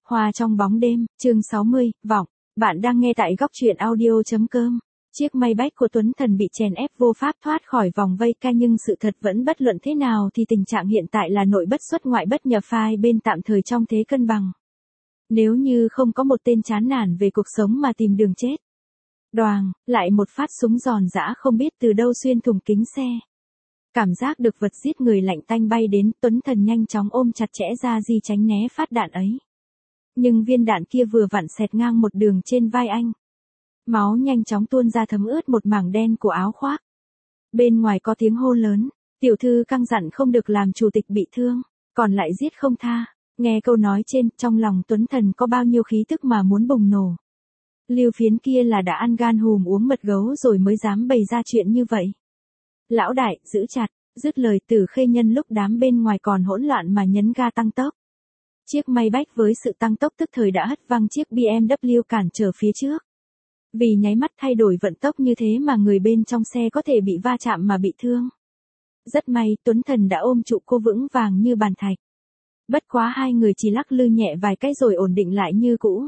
Hoa trong bóng đêm, chương 60, vọng. Bạn đang nghe tại góc truyện audio.com. Chiếc Maybach của Tuấn Thần bị chèn ép vô pháp thoát khỏi vòng vây ca, nhưng sự thật vẫn bất luận thế nào thì tình trạng hiện tại là nội bất xuất ngoại bất nhập, phai bên tạm thời trong thế cân bằng. Nếu như không có một tên chán nản về cuộc sống mà tìm đường chết. Đoàng, lại một phát súng giòn giã không biết từ đâu xuyên thủng kính xe. Cảm giác được vật giết người lạnh tanh bay đến, Tuấn Thần nhanh chóng ôm chặt chẽ ra di tránh né phát đạn ấy. Nhưng viên đạn kia vừa vặn xẹt ngang một đường trên vai anh. Máu nhanh chóng tuôn ra thấm ướt một mảng đen của áo khoác. Bên ngoài có tiếng hô lớn, tiểu thư căn dặn không được làm chủ tịch bị thương, còn lại giết không tha. Nghe câu nói trên, trong lòng Tuấn Thần có bao nhiêu khí tức mà muốn bùng nổ. Lưu Phiến kia là đã ăn gan hùm uống mật gấu rồi mới dám bày ra chuyện như vậy. Lão đại, giữ chặt, dứt lời Tử Khê nhân lúc đám bên ngoài còn hỗn loạn mà nhấn ga tăng tốc. Chiếc Maybach với sự tăng tốc tức thời đã hất văng chiếc BMW cản trở phía trước. Vì nháy mắt thay đổi vận tốc như thế mà người bên trong xe có thể bị va chạm mà bị thương. Rất may Tuấn Thần đã ôm trụ cô vững vàng như bàn thạch. Bất quá hai người chỉ lắc lư nhẹ vài cái rồi ổn định lại như cũ.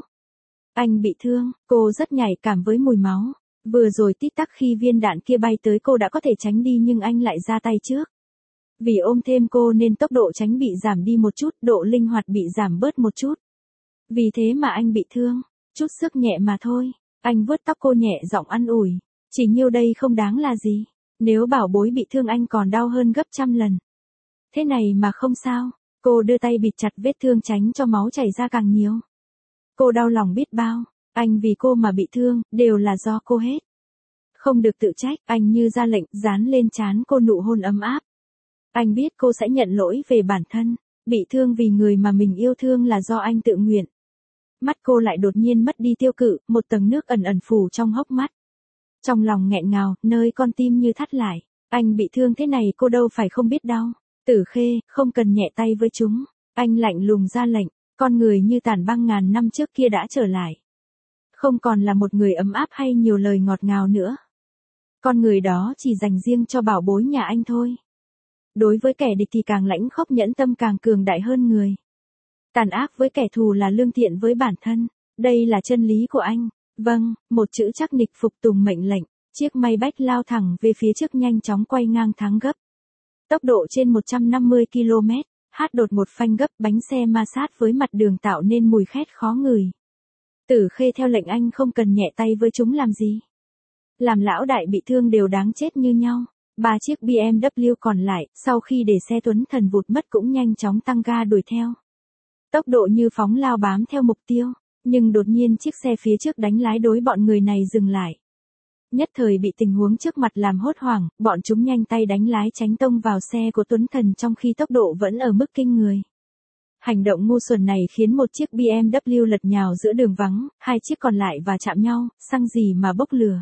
Anh bị thương, cô rất nhạy cảm với mùi máu. Vừa rồi tít tắc khi viên đạn kia bay tới cô đã có thể tránh đi, nhưng anh lại ra tay trước. Vì ôm thêm cô nên tốc độ tránh bị giảm đi một chút, độ linh hoạt bị giảm bớt một chút. Vì thế mà anh bị thương, chút sức nhẹ mà thôi. Anh vuốt tóc cô nhẹ giọng an ủi. Chỉ nhiêu đây không đáng là gì. Nếu bảo bối bị thương anh còn đau hơn gấp trăm lần. Thế này mà không sao. Cô đưa tay bịt chặt vết thương tránh cho máu chảy ra càng nhiều. Cô đau lòng biết bao. Anh vì cô mà bị thương, đều là do cô hết. Không được tự trách, anh như ra lệnh, dán lên trán cô nụ hôn ấm áp. Anh biết cô sẽ nhận lỗi về bản thân, bị thương vì người mà mình yêu thương là do anh tự nguyện. Mắt cô lại đột nhiên mất đi tiêu cự, một tầng nước ẩn ẩn phủ trong hốc mắt. Trong lòng nghẹn ngào, nơi con tim như thắt lại. Anh bị thương thế này cô đâu phải không biết đau. Tử Khê, không cần nhẹ tay với chúng. Anh lạnh lùng ra lệnh, con người như tàn băng ngàn năm trước kia đã trở lại. Không còn là một người ấm áp hay nhiều lời ngọt ngào nữa. Con người đó chỉ dành riêng cho bảo bối nhà anh thôi. Đối với kẻ địch thì càng lãnh khốc, nhẫn tâm càng cường đại hơn người. Tàn ác với kẻ thù là lương thiện với bản thân. Đây là chân lý của anh. Vâng, một chữ chắc nịch phục tùng mệnh lệnh. Chiếc Maybach lao thẳng về phía trước, nhanh chóng quay ngang thắng gấp. Tốc độ trên 150 km, hát đột một phanh gấp, bánh xe ma sát với mặt đường tạo nên mùi khét khó ngửi. Tử Khê theo lệnh anh không cần nhẹ tay với chúng làm gì. Làm lão đại bị thương đều đáng chết như nhau. 3 chiếc BMW còn lại, sau khi để xe Tuấn Thần vụt mất cũng nhanh chóng tăng ga đuổi theo. Tốc độ như phóng lao bám theo mục tiêu, nhưng đột nhiên chiếc xe phía trước đánh lái đối bọn người này dừng lại. Nhất thời bị tình huống trước mặt làm hốt hoảng, bọn chúng nhanh tay đánh lái tránh tông vào xe của Tuấn Thần trong khi tốc độ vẫn ở mức kinh người. Hành động ngu xuẩn này khiến một chiếc BMW lật nhào giữa đường vắng, hai chiếc còn lại và chạm nhau, xăng gì mà bốc lửa.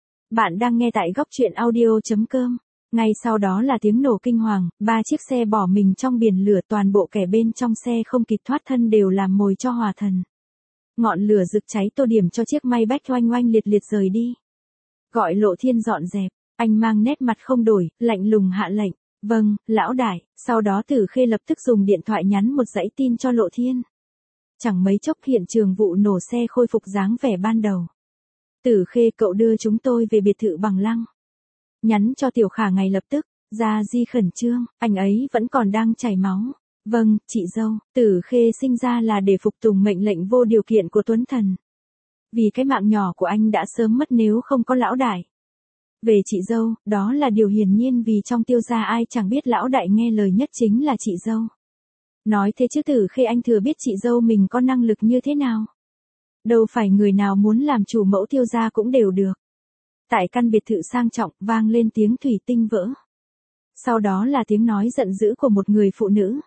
Bạn đang nghe tại góc truyện audio.com. Ngay sau đó là tiếng nổ kinh hoàng, 3 chiếc xe bỏ mình trong biển lửa, toàn bộ kẻ bên trong xe không kịp thoát thân đều làm mồi cho hỏa thần. Ngọn lửa rực cháy tô điểm cho chiếc Maybach oanh oanh liệt liệt rời đi. Gọi Lộ Thiên dọn dẹp, anh mang nét mặt không đổi, lạnh lùng hạ lệnh. Vâng, lão đại. Sau đó Tử Khê lập tức dùng điện thoại nhắn một dãy tin cho Lộ Thiên. Chẳng mấy chốc hiện trường vụ nổ xe khôi phục dáng vẻ ban đầu. Tử Khê, cậu đưa chúng tôi về biệt thự Bằng Lăng. Nhắn cho Tiểu Khả ngay lập tức. Gia Di khẩn trương, anh ấy vẫn còn đang chảy máu. Vâng, chị dâu. Tử Khê sinh ra là để phục tùng mệnh lệnh vô điều kiện của Tuấn Thần. Vì cái mạng nhỏ của anh đã sớm mất nếu không có lão đại. Về chị dâu, đó là điều hiển nhiên, vì trong Tiêu gia ai chẳng biết lão đại nghe lời nhất chính là chị dâu. Nói thế chứ Tử Khê, anh thừa biết chị dâu mình có năng lực như thế nào. Đâu phải người nào muốn làm chủ mẫu Tiêu gia cũng đều được. Tại căn biệt thự sang trọng vang lên tiếng thủy tinh vỡ. Sau đó là tiếng nói giận dữ của một người phụ nữ.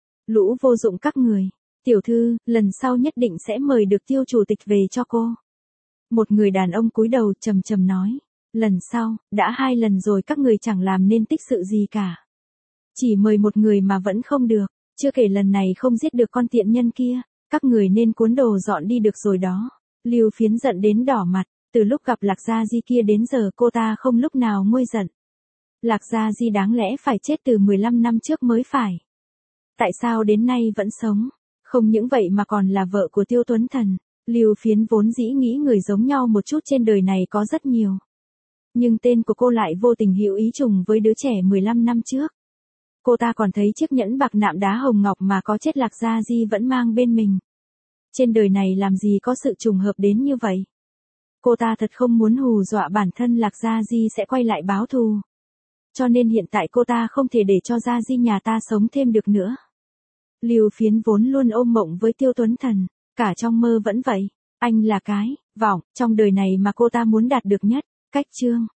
Lũ vô dụng các người. Tiểu thư, lần sau nhất định sẽ mời được Tiêu chủ tịch về cho cô. Một người đàn ông cúi đầu trầm trầm nói. Lần sau, đã 2 lần rồi các người chẳng làm nên tích sự gì cả. Chỉ mời một người mà vẫn không được, chưa kể lần này không giết được con tiện nhân kia, các người nên cuốn đồ dọn đi được rồi đó. Lưu Phiến giận đến đỏ mặt, từ lúc gặp Lạc Gia Di kia đến giờ cô ta không lúc nào nguôi giận. Lạc Gia Di đáng lẽ phải chết từ 15 năm trước mới phải. Tại sao đến nay vẫn sống? Không những vậy mà còn là vợ của Tiêu Tuấn Thần. Lưu Phiến vốn dĩ nghĩ người giống nhau một chút trên đời này có rất nhiều. Nhưng tên của cô lại vô tình hữu ý trùng với đứa trẻ 15 năm trước. Cô ta còn thấy chiếc nhẫn bạc nạm đá hồng ngọc mà có chết Lạc Gia Di vẫn mang bên mình. Trên đời này làm gì có sự trùng hợp đến như vậy. Cô ta thật không muốn hù dọa bản thân Lạc Gia Di sẽ quay lại báo thù. Cho nên hiện tại cô ta không thể để cho Gia Di nhà ta sống thêm được nữa. Lưu Phiến vốn luôn ôm mộng với Tiêu Tuấn Thần, cả trong mơ vẫn vậy. Anh là cái vọng trong đời này mà cô ta muốn đạt được nhất. Cách chương